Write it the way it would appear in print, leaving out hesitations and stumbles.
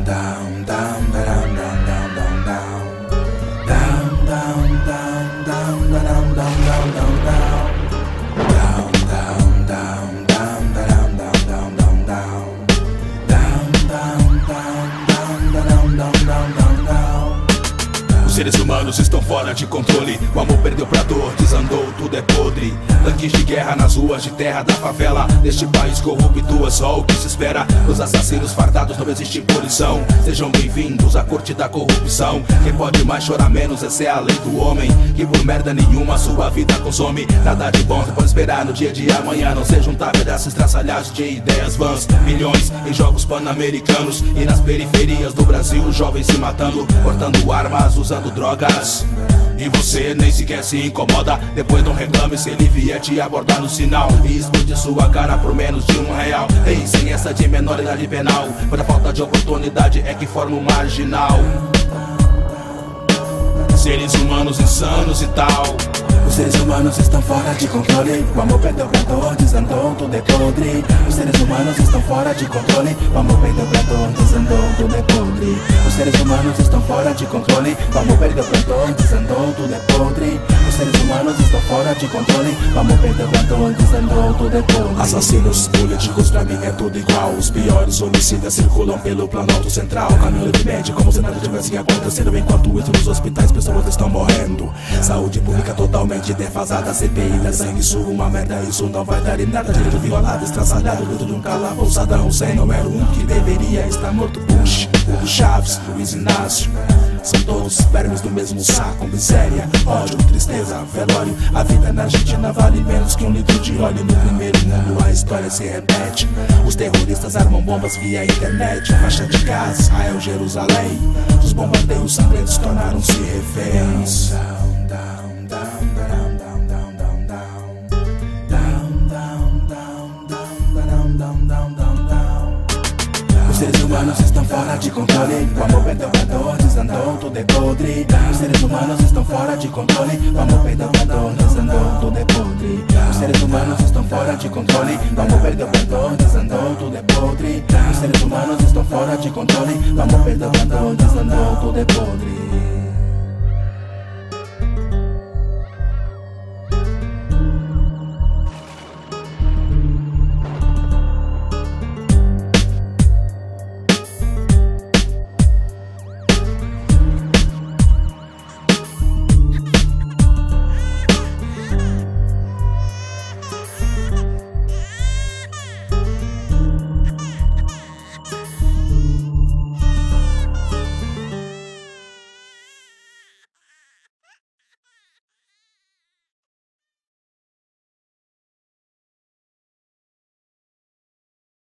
down, down, down, down, down, down, down, down, down, down, down, down, down, down, down. Os seres humanos estão fora de controle. O amor perdeu pra dor, desandou, tudo é podre. Tanques de guerra nas ruas de terra da favela. Neste país corrupto é só o que se espera. Os assassinos fardados, não existe punição. Sejam bem-vindos à corte da corrupção. Quem pode mais chorar menos, essa é a lei do homem, que por merda nenhuma sua vida consome. Nada de bom você pode esperar no dia de amanhã. Não se juntar pedaços estraçalhados de ideias vãs. Milhões em jogos pan-americanos e nas periferias do Brasil, jovens se matando, cortando armas, usando drogas. E você nem sequer se incomoda. Depois não reclame se ele vier te abordar no sinal e explodir sua cara por menos de R$1. Ei, sem essa de menor idade penal, pois a falta de oportunidade é que forma um marginal. Seres humanos insanos e tal. Os seres humanos estão fora de controle. O amor perdeu pra dor, desandou, tudo é podre. Os seres humanos estão fora de controle. O amor perdeu pra dor, desandou, tudo é podre. Os seres humanos estão fora de controle. O amor perdeu pra dor, desandou, tudo é podre. Os seres humanos estão fora de controle. O amor perdeu pra dor, desandou, tudo é podre. Assassinos políticos pra mim é tudo igual. Os piores homicidas circulam pelo Planalto Central. Caminho livremente como se nada tivesse acontecendo. Enquanto isso nos hospitais pessoas estão morrendo. Saúde pública totalmente defasada, CPI da sangue, isso uma merda, isso não vai dar em nada. Direito violado, estraçalhado dentro de um calabouço. Saddam Hussein não era um que deveria estar morto. Bush, Hugo Chávez, Luiz Inácio, são todos vermes do mesmo saco. Miséria, ódio, tristeza, velório. A vida na Argentina vale menos que um litro de óleo. No primeiro mundo a história se repete. Os terroristas armam bombas via internet. Faixa de Gaza, Israel, Jerusalém. Os bombardeios sangrentos tornaram-se reféns. Os seres humanos estão fora de controle. O amor perdeu pra dor, desandou, tudo é podre. Os seres humanos estão fora de controle. O amor perdeu pra dor, desandou, tudo é podre. Os seres humanos estão fora de controle. O amor perdeu pra dor, desandou, tudo é podre. Os seres humanos estão fora de controle. O amor perdeu pra dor, desandou, tudo é podre.